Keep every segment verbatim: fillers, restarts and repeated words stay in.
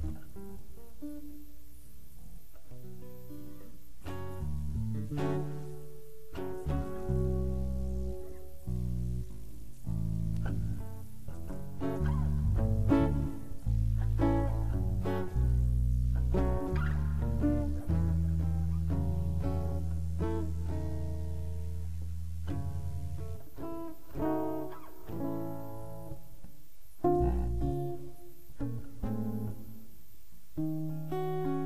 Thank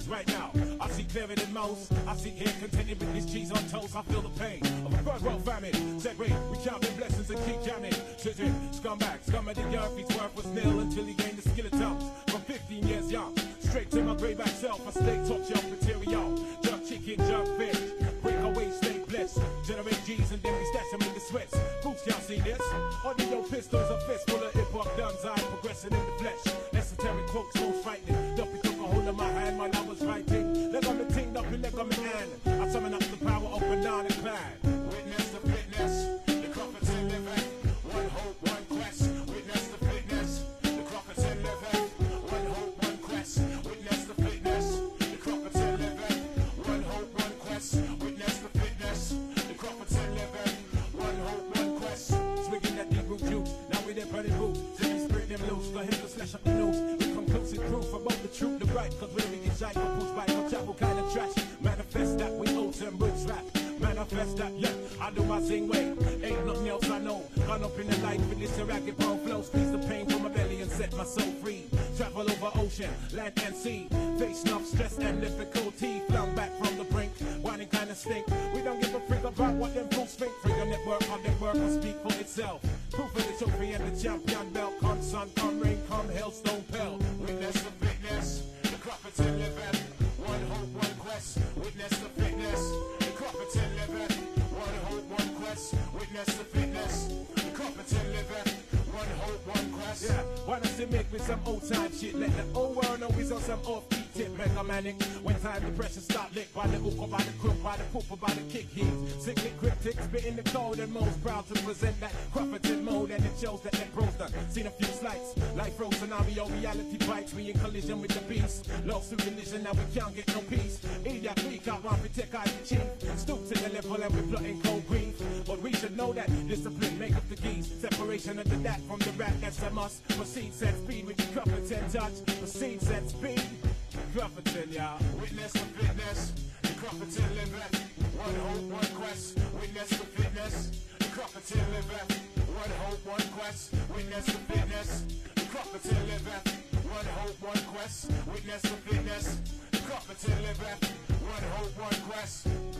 words right now. I see clearer than most. I see here contented with this cheese on toast. I feel the pain of a third world famine. Said wait, we count the blessings and keep jamming. Children, scumbag, scum of the earth. His worth was nil until he gained the skill of tongues. From fifteen years young, straight to my grave back self. I stay top shelf material. Jerk chicken, jerk fish. Break away, stay blessed. Generate G's and then we stash them in the sweats. Fools can't see this. Audio pistols, a fist full of hip hop guns. I'm progressing in the flesh. Esoteric quotes, so frightening. Dumpy took a hold of my hand while I was writing. Leg on the ting, dumpy leg on my hand. I summon up the power of banana clan. Witness the fitness, the prophets in living. One hope, one quest. Witness the fitness, the prophets in living. One hope, one quest. Witness the fitness, the prophets in living. One hope, one quest. Witness the fitness, the prophets in living. One hope, one quest. Swigging that deep root juice, now we there burning boots. Jimmy spirit them loose, got him to slash up the news. With conclusive proof about the truth, the right. Cause when we get shy, we push back, no travel kind of trash. Manifest that with oats and roots rap. Manifest that, yeah, I do my zing way. Ain't nothing else I know. Gone up in the light with this ragged bone flow. Squeeze the pain from my belly and set my soul free. Travel over ocean, land and sea. Face enough stress and difficulty. Flung back from the brink, whining kind of stink. We don't give a freak about what them fools think. Free your network, our network will speak for itself. Proof of the trophy and the champion belt. Come sun, come rain, come hell, stone pell. Witness the fitness, the prophets in living. One hope, one quest. Witness the fitness, the prophets in living. One hope, one quest. Witness the fitness, the prophets in living. One hope, one quest. Yeah, why don't you make me some old time shit? Let the old world know we's on some offbeat tip. Mega manic, when time the pressure start lick. By the hook or by the crook, by the poop or by the kick heat. Sickly cryptic, spitting the code and most proud to present that Crofferton mode. And it shows that that bro's done. Seen a few slights, like frozen scenario, reality bites. We in collision with the beast. Lost to religion, now we can't get no peace. Idiot, we can't run, we take out the chief. Stoop to the level and we're plotting cold grief. But we should know that discipline make up the keys. Separation of the dat from the rat, that's a must. Proceed, set speed with the Crofferton touch. Proceed, set speed. Crofferton, y'all. Witness the fitness, the Crofferton living. One hope, one quest. Witness the fitness, the Crofferton living. One hope, one quest. Witness the fitness, the Crofferton living. One hope, one quest. Witness the fitness, the Crofferton living. One hope, one quest.